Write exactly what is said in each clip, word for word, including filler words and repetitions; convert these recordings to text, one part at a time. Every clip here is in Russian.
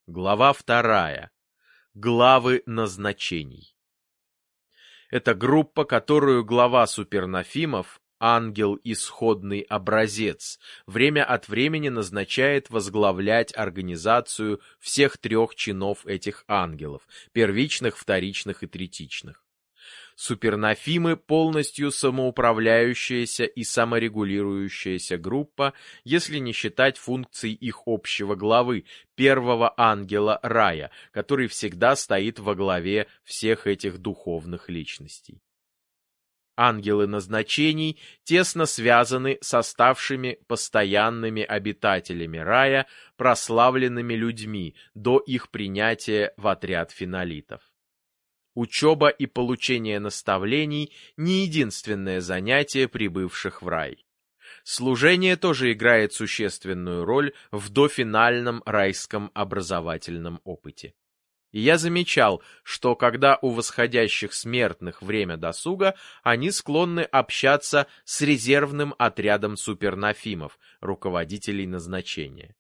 Глава вторая. Главы назначений. Это группа, которую глава супернафимов, ангел исходный образец, время от времени назначает возглавлять организацию всех трех чинов этих ангелов, первичных, вторичных и третичных. Супернафимы — полностью самоуправляющаяся и саморегулирующаяся группа, если не считать функций их общего главы, первого ангела рая, который всегда стоит во главе всех этих духовных личностей. Ангелы назначений тесно связаны с оставшими постоянными обитателями рая, прославленными людьми до их принятия в отряд фенолитов. Учеба и получение наставлений – не единственное занятие прибывших в рай. Служение тоже играет существенную роль в дофинальном райском образовательном опыте. И я замечал, что когда у восходящих смертных время досуга, они склонны общаться с резервным отрядом супернафимов, руководителей назначения.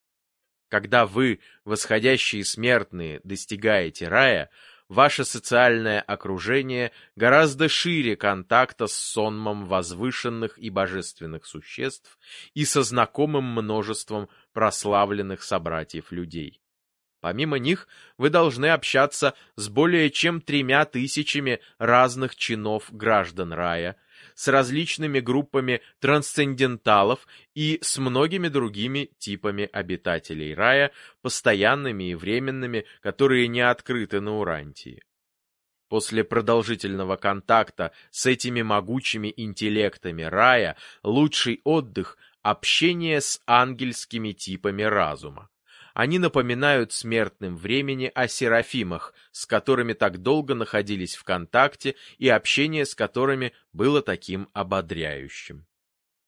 Когда вы, восходящие смертные, достигаете рая, ваше социальное окружение гораздо шире контакта с сонмом возвышенных и божественных существ и со знакомым множеством прославленных собратьев людей. Помимо них, вы должны общаться с более чем тремя тысячами разных чинов граждан рая, с различными группами трансценденталов и с многими другими типами обитателей рая, постоянными и временными, которые не открыты на Урантии. После продолжительного контакта с этими могучими интеллектами рая лучший отдых – общение с ангельскими типами разума. Они напоминают смертным времени о серафимах, с которыми так долго находились в контакте и общение с которыми было таким ободряющим.